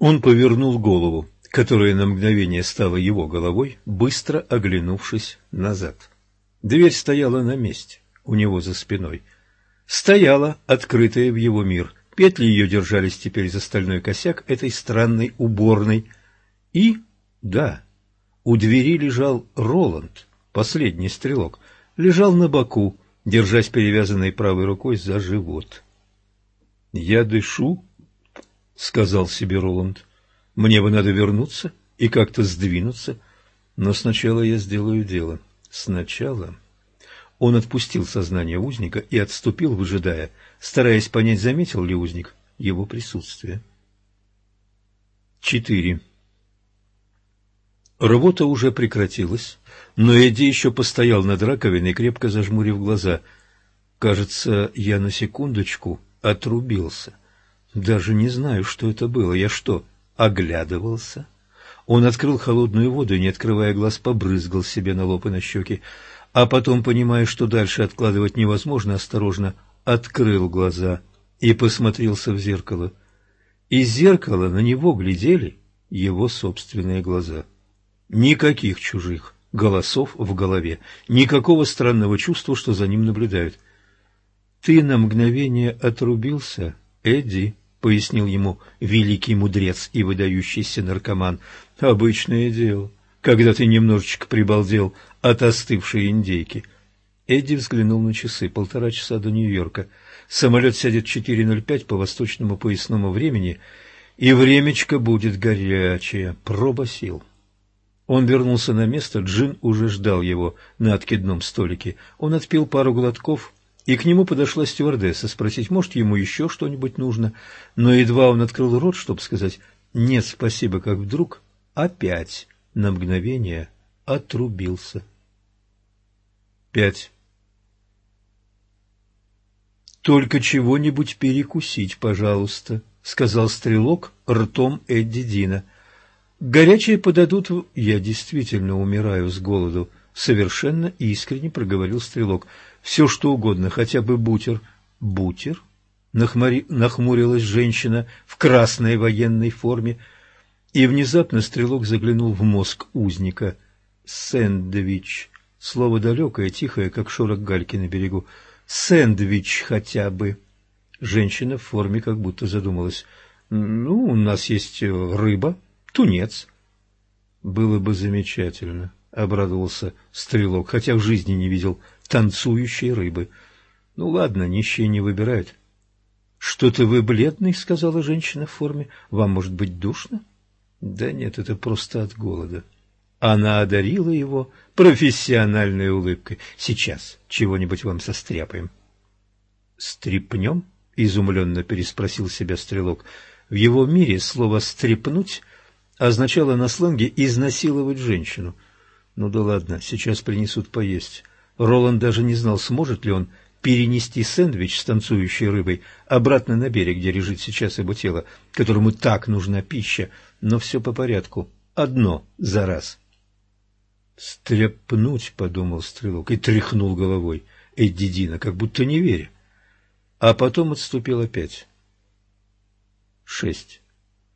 Он повернул голову, которая на мгновение стала его головой, быстро оглянувшись назад. Дверь стояла на месте, у него за спиной. Стояла, открытая в его мир. Петли ее держались теперь за стальной косяк этой странной уборной. И, да, у двери лежал Роланд, последний стрелок, лежал на боку, держась перевязанной правой рукой за живот. «Я дышу», — сказал себе Роланд. «Мне бы надо вернуться и как-то сдвинуться, но сначала я сделаю дело. Сначала...» Он отпустил сознание узника и отступил, выжидая, стараясь понять, заметил ли узник его присутствие. 4. Рвота уже прекратилась, но Эдди еще постоял над раковиной, крепко зажмурив глаза. «Кажется, я на секундочку отрубился. Даже не знаю, что это было. Я что, оглядывался?» Он открыл холодную воду и, не открывая глаз, побрызгал себе на лоб и на щеки, а потом, понимая, что дальше откладывать невозможно, осторожно открыл глаза и посмотрелся в зеркало. Из зеркала на него глядели его собственные глаза. Никаких чужих голосов в голове, никакого странного чувства, что за ним наблюдают. «Ты на мгновение отрубился, Эдди», — пояснил ему великий мудрец и выдающийся наркоман. «Обычное дело, когда ты немножечко прибалдел от остывшей индейки». Эдди взглянул на часы. 1,5 часа до Нью-Йорка. Самолет сядет в 4:05 по восточному поясному времени, и времечко будет горячее. Проба сил. Он вернулся на место, Джин уже ждал его на откидном столике. Он отпил пару глотков, и к нему подошла стюардесса спросить, может, ему еще что-нибудь нужно. Но едва он открыл рот, чтобы сказать «нет, спасибо», как вдруг опять на мгновение отрубился. 5. «Только чего-нибудь перекусить, пожалуйста», — сказал стрелок ртом Эдди Дина. «Горячее подадут...» «Я действительно умираю с голоду», — совершенно искренне проговорил стрелок. «Все, что угодно, хотя бы бутер». «Бутер?» — нахмурилась женщина в красной военной форме, и внезапно стрелок заглянул в мозг узника. «Сэндвич». Слово далекое, тихое, как шорох гальки на берегу. «Сэндвич хотя бы». Женщина в форме как будто задумалась. «Ну, у нас есть рыба, тунец». «Было бы замечательно», — обрадовался стрелок, хотя в жизни не видел танцующей рыбы. «Ну ладно, нищие не выбирают». «Что-то вы бледный», — сказала женщина в форме. «Вам, может быть, душно?» «Да нет, это просто от голода». Она одарила его профессиональной улыбкой. «Сейчас чего-нибудь вам состряпаем». «Стряпнем?» — изумленно переспросил себя стрелок. В его мире слово «стряпнуть» означало на сленге «изнасиловать женщину». Ну да ладно, сейчас принесут поесть. Роланд даже не знал, сможет ли он перенести сэндвич с танцующей рыбой обратно на берег, где лежит сейчас его тело, которому так нужна пища, но все по порядку, одно за раз. «Стряпнуть», — подумал стрелок и тряхнул головой Эдди Дина, как будто не веря. А потом отступил опять. 6.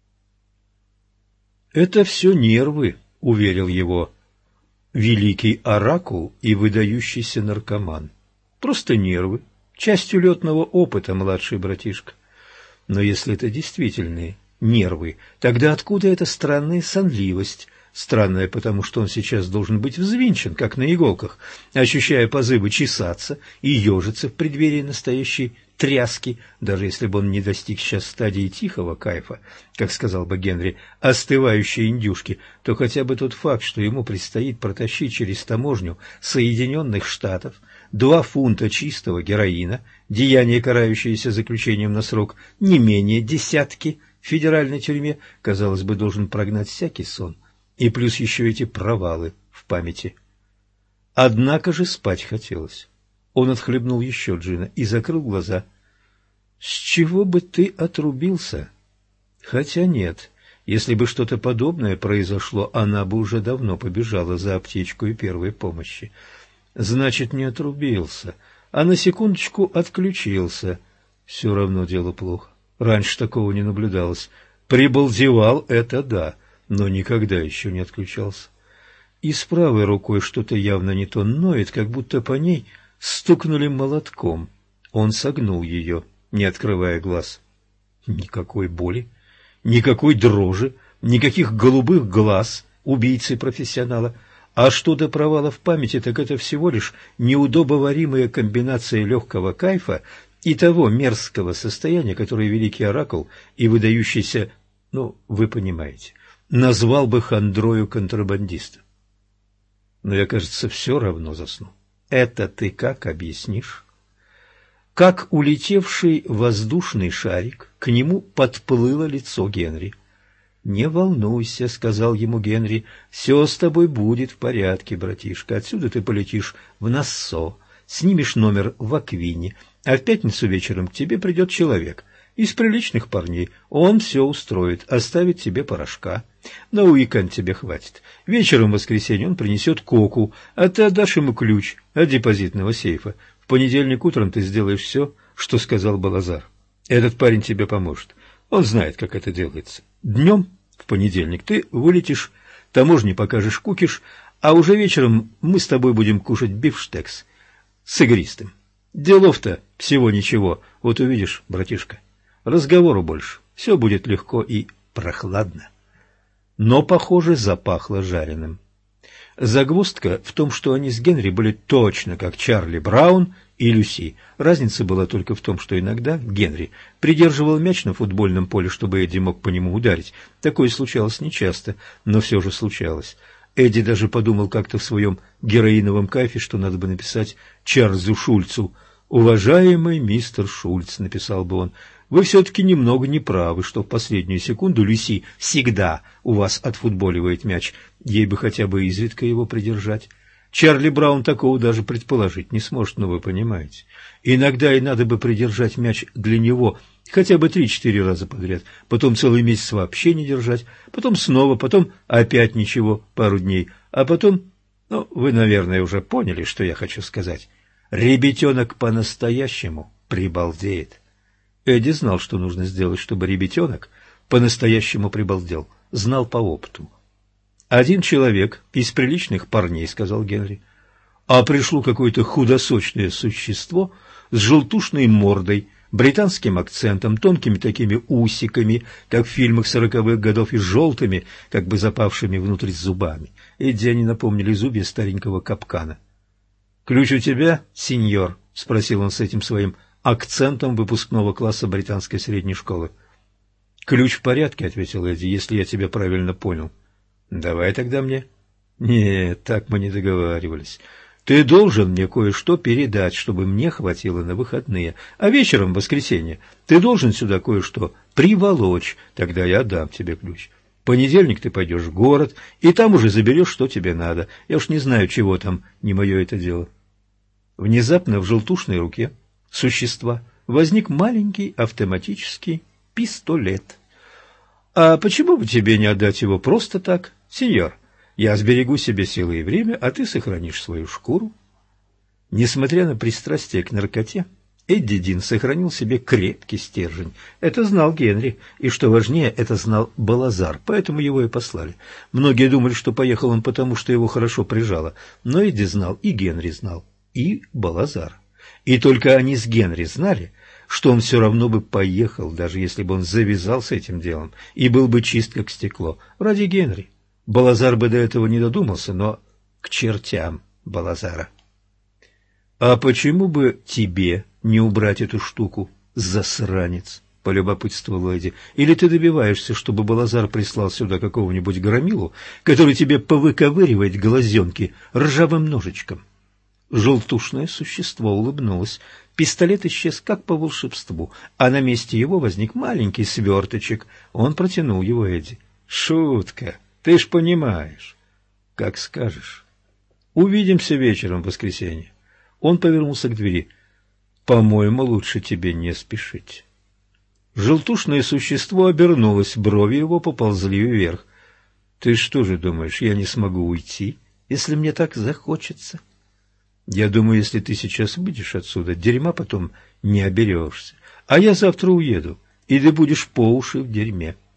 «Это все нервы», — уверил его великий оракул и выдающийся наркоман. «Просто нервы, часть улетного опыта, младший братишка. Но если это действительные нервы, тогда откуда эта странная сонливость?» Странное, потому что он сейчас должен быть взвинчен, как на иголках, ощущая позывы чесаться и ежиться в преддверии настоящей тряски, даже если бы он не достиг сейчас стадии тихого кайфа, как сказал бы Генри, остывающей индюшки, то хотя бы тот факт, что ему предстоит протащить через таможню Соединенных Штатов 2 фунта чистого героина, деяние, карающееся заключением на срок не менее десятки в федеральной тюрьме, казалось бы, должен прогнать всякий сон. И плюс еще эти провалы в памяти. Однако же спать хотелось. Он отхлебнул еще джина и закрыл глаза. «С чего бы ты отрубился?» Хотя нет, если бы что-то подобное произошло, она бы уже давно побежала за аптечку и первой помощи. Значит, не отрубился, а на секундочку отключился. Все равно дело плохо. Раньше такого не наблюдалось. Прибалдевал — это да, но никогда еще не отключался. И с правой рукой что-то явно не то ноет, как будто по ней стукнули молотком. Он согнул ее, не открывая глаз. Никакой боли, никакой дрожи, никаких голубых глаз убийцы-профессионала. А что до провала в памяти, так это всего лишь неудобоваримая комбинация легкого кайфа и того мерзкого состояния, которое великий оракул и выдающийся, вы понимаете, назвал бы хандрою контрабандиста. Но я, кажется, все равно засну. Это ты как объяснишь? Как улетевший воздушный шарик, к нему подплыло лицо Генри. «Не волнуйся», — сказал ему Генри, — «все с тобой будет в порядке, братишка. Отсюда ты полетишь в Нассо, снимешь номер в Аквине, а в пятницу вечером к тебе придет человек из приличных парней. Он все устроит, оставит тебе порошка. На уикенд тебе хватит. Вечером в воскресенье он принесет коку, а ты отдашь ему ключ от депозитного сейфа. В понедельник утром ты сделаешь все, что сказал Балазар. Этот парень тебе поможет. Он знает, как это делается. Днем, в понедельник, ты вылетишь, таможне покажешь кукиш, а уже вечером мы с тобой будем кушать бифштекс с игристым. Делов-то всего ничего. Вот увидишь, братишка, разговору больше. Все будет легко и прохладно». Но, похоже, запахло жареным. Загвоздка в том, что они с Генри были точно как Чарли Браун и Люси. Разница была только в том, что иногда Генри придерживал мяч на футбольном поле, чтобы Эдди мог по нему ударить. Такое случалось нечасто, но все же случалось. Эдди даже подумал как-то в своем героиновом кайфе, что надо бы написать Чарльзу Шульцу. «Уважаемый мистер Шульц», — написал бы он, — «вы все-таки немного неправы, что в последнюю секунду Люси всегда у вас отфутболивает мяч. Ей бы хотя бы изредка его придержать. Чарли Браун такого даже предположить не сможет, но вы понимаете. Иногда и надо бы придержать мяч для него хотя бы 3-4 раза подряд, потом целый месяц вообще не держать, потом снова, потом опять ничего, пару дней, а потом, вы, наверное, уже поняли, что я хочу сказать. Ребятенок по-настоящему прибалдеет». Эдди знал, что нужно сделать, чтобы ребятенок по-настоящему прибалдел. Знал по опыту. «Один человек из приличных парней», — сказал Генри, — «а пришло какое-то худосочное существо с желтушной мордой, британским акцентом, тонкими такими усиками, как в фильмах 40-х годов, и желтыми, как бы запавшими внутрь зубами». Эдди они напомнили зубья старенького капкана. «Ключ у тебя, сеньор?» — спросил он с этим своим акцентом выпускного класса британской средней школы. «Ключ в порядке», — ответил Эдди, — «если я тебя правильно понял». «Давай тогда мне». «Нет, так мы не договаривались. Ты должен мне кое-что передать, чтобы мне хватило на выходные, а вечером, в воскресенье, ты должен сюда кое-что приволочь, тогда я дам тебе ключ. В понедельник ты пойдешь в город, и там уже заберешь, что тебе надо. Я уж не знаю, чего там, не мое это дело». Внезапно в желтушной руке существа возник маленький автоматический пистолет. «А почему бы тебе не отдать его просто так, сеньор? Я сберегу себе силы и время, а ты сохранишь свою шкуру». Несмотря на пристрастие к наркоте, Эдди Дин сохранил себе крепкий стержень. Это знал Генри, и, что важнее, это знал Балазар, поэтому его и послали. Многие думали, что поехал он потому, что его хорошо прижало, но Эдди знал, и Генри знал, и Балазар. И только они с Генри знали, что он все равно бы поехал, даже если бы он завязал с этим делом и был бы чист, как стекло, ради Генри. Балазар бы до этого не додумался, но к чертям Балазара. «А почему бы тебе не убрать эту штуку, засранец?» — полюбопытствовал Эдди. «Или ты добиваешься, чтобы Балазар прислал сюда какого-нибудь громилу, который тебе повыковыривает глазенки ржавым ножичком?» Желтушное существо улыбнулось. Пистолет исчез как по волшебству, а на месте его возник маленький сверточек. Он протянул его Эдди. «Шутка, ты ж понимаешь». «Как скажешь. Увидимся вечером в воскресенье». Он повернулся к двери. «По-моему, лучше тебе не спешить». Желтушное существо обернулось, брови его поползли вверх. «Ты что же думаешь, я не смогу уйти, если мне так захочется?» «Я думаю, если ты сейчас выйдешь отсюда, дерьма потом не оберешься. А я завтра уеду, и ты будешь по уши в дерьме.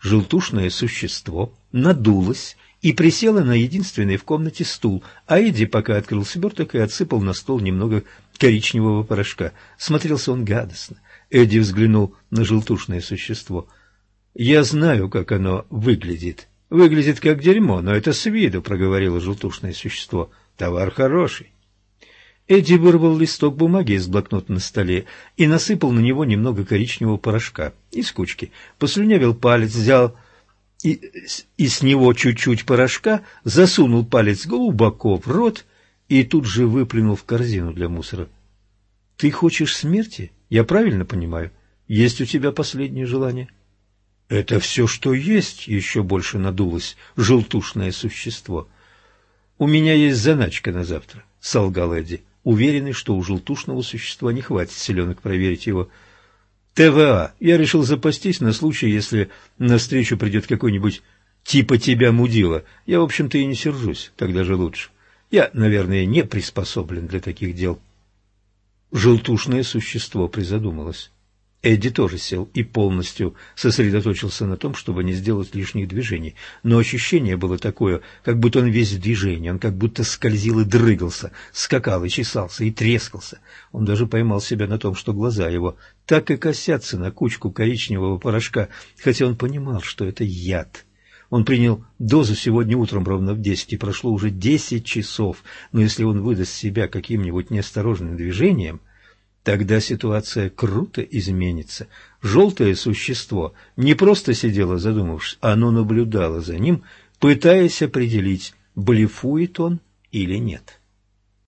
Желтушное существо надулось и присела на единственный в комнате стул, а Эдди пока открыл сверток и отсыпал на стол немного коричневого порошка. Смотрелся он гадостно. Эдди взглянул на желтушное существо. «Я знаю, как оно выглядит. Выглядит как дерьмо, но это с виду», — проговорило желтушное существо. «Товар хороший». Эдди вырвал листок бумаги из блокнота на столе и насыпал на него немного коричневого порошка из кучки. Послюнявил палец, взял и с него чуть-чуть порошка, засунул палец глубоко в рот и тут же выплюнул в корзину для мусора. «Ты хочешь смерти? Я правильно понимаю? Есть у тебя последнее желание?» «Это все, что есть», — еще больше надулось желтушное существо. «У меня есть заначка на завтра», — солгал Эдди, уверенный, что у желтушного существа не хватит силенок проверить его. «ТВА. Я решил запастись на случай, если навстречу придет какой-нибудь типа тебя мудила. Я, в общем-то, и не сержусь, так даже лучше. Я, наверное, не приспособлен для таких дел». Желтушное существо призадумалось. Эдди тоже сел и полностью сосредоточился на том, чтобы не сделать лишних движений. Но ощущение было такое, как будто он весь в движении, он как будто скользил и дрыгался, скакал и чесался и трескался. Он даже поймал себя на том, что глаза его так и косятся на кучку коричневого порошка, хотя он понимал, что это яд. Он принял дозу сегодня утром ровно в 10, и прошло уже 10 часов, но если он выдаст себя каким-нибудь неосторожным движением, тогда ситуация круто изменится. Желтое существо не просто сидело задумавшись, оно наблюдало за ним, пытаясь определить, блефует он или нет.